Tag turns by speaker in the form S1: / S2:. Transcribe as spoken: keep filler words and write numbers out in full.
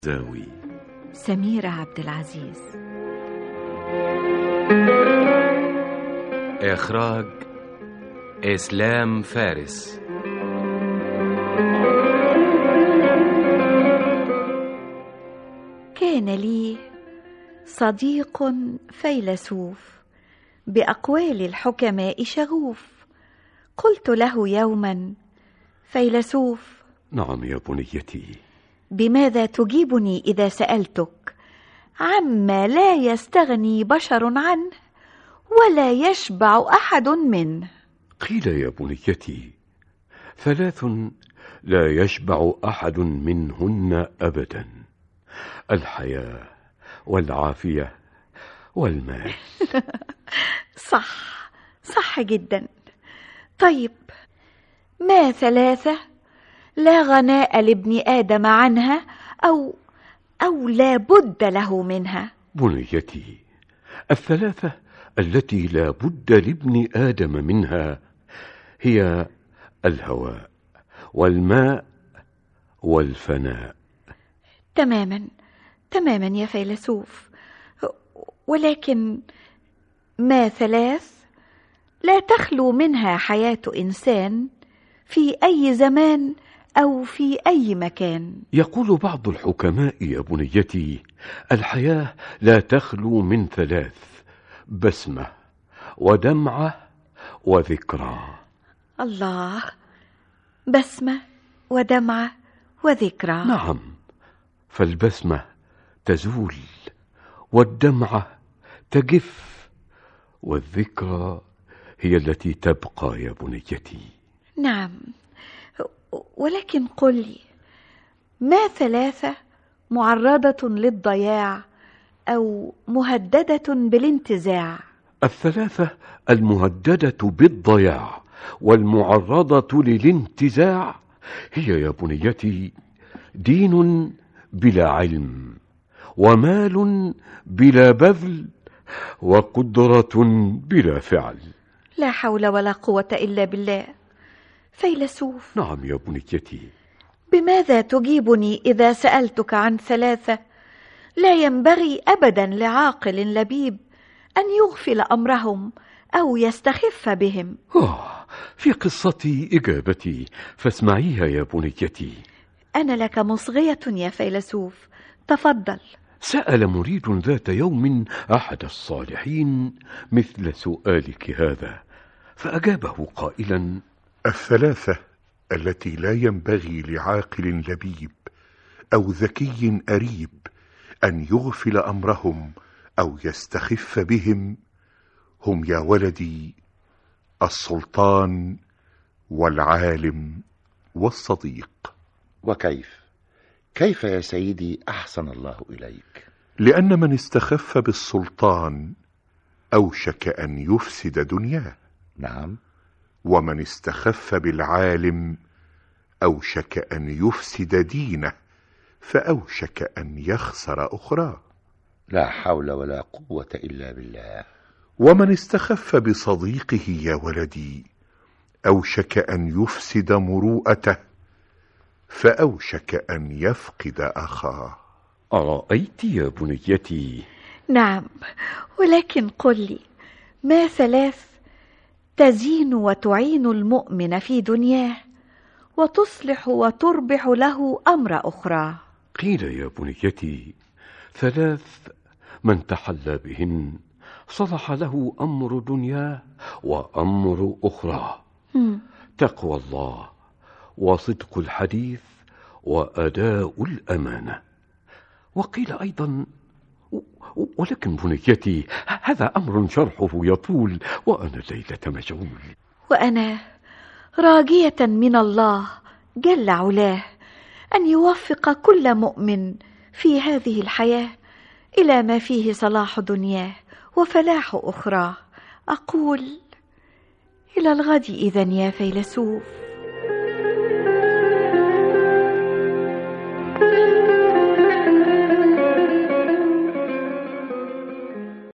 S1: زاوي.
S2: سميرة عبد العزيز.
S3: إخراج إسلام فارس.
S2: كان لي صديق فيلسوف بأقوال الحكماء شغوف. قلت له يوما: فيلسوف.
S1: نعم يا بنيتي.
S2: بماذا تجيبني إذا سألتك عما لا يستغني بشر عنه ولا يشبع أحد منه؟
S1: قيل يا بنيتي: ثلاث لا يشبع أحد منهن أبدا: الحياة والعافية والمال.
S2: صح صح جدا. طيب، ما ثلاثة لا غناء لابن آدم عنها أو أو لا بد له منها؟
S1: بنيتي، الثلاثة التي لا بد لابن آدم منها هي الهواء والماء والفناء.
S2: تماما تماما يا فيلسوف، ولكن ما ثلاث لا تخلو منها حياة إنسان في أي زمان أو في أي مكان.
S1: يقول بعض الحكماء يا بنيتي: الحياة لا تخلو من ثلاث: بسمة ودمعة وذكرى.
S2: الله، بسمة ودمعة وذكرى.
S1: نعم، فالبسمة تزول والدمعة تجف والذكرى هي التي تبقى يا بنيتي.
S2: نعم، ولكن قل لي، ما ثلاثة معرضة للضياع أو مهددة بالانتزاع؟
S1: الثلاثة المهددة بالضياع والمعرضة للانتزاع هي يا بنيتي: دين بلا علم، ومال بلا بذل، وقدرة بلا فعل.
S2: لا حول ولا قوة إلا بالله. فيلسوف.
S1: نعم يا بنيتي.
S2: بماذا تجيبني إذا سألتك عن ثلاثة لا ينبغي أبدا لعاقل لبيب أن يغفل أمرهم أو يستخف بهم؟
S1: آه، في قصتي إجابتي، فاسمعيها يا بنيتي.
S2: أنا لك مصغية يا فيلسوف، تفضل.
S1: سأل مريد ذات يوم أحد الصالحين مثل سؤالك هذا، فأجابه قائلا:
S4: الثلاثة التي لا ينبغي لعاقل لبيب أو ذكي أريب أن يغفل أمرهم أو يستخف بهم هم يا ولدي السلطان والعالم والصديق.
S5: وكيف؟ كيف يا سيدي أحسن الله إليك؟
S4: لأن من استخف بالسلطان أوشك أن يفسد دنياه.
S5: نعم.
S4: ومن استخف بالعالم أوشك أن يفسد دينه، فأوشك أن يخسر أخراه.
S5: لا حول ولا قوة إلا بالله.
S4: ومن استخف بصديقه يا ولدي أوشك أن يفسد مروءته، فأوشك أن يفقد أخاه.
S1: أرأيت يا بنيتي؟
S2: نعم، ولكن قل لي، ما ثلاث تزين وتعين المؤمن في دنياه وتصلح وتربح له أمر أخرى؟
S1: قيل يا بنيتي: ثلاث من تحلى بهن صلح له أمر دنياه وأمر أخرى: تقوى الله، وصدق الحديث، وأداء الأمانة. وقيل أيضا، ولكن بنيتي هذا أمر شرحه يطول وأنا ليلة مشغول.
S2: وأنا راجية من الله جل علاه أن يوفق كل مؤمن في هذه الحياة إلى ما فيه صلاح دنياه وفلاح أخرى. أقول إلى الغد إذن يا فيلسوف.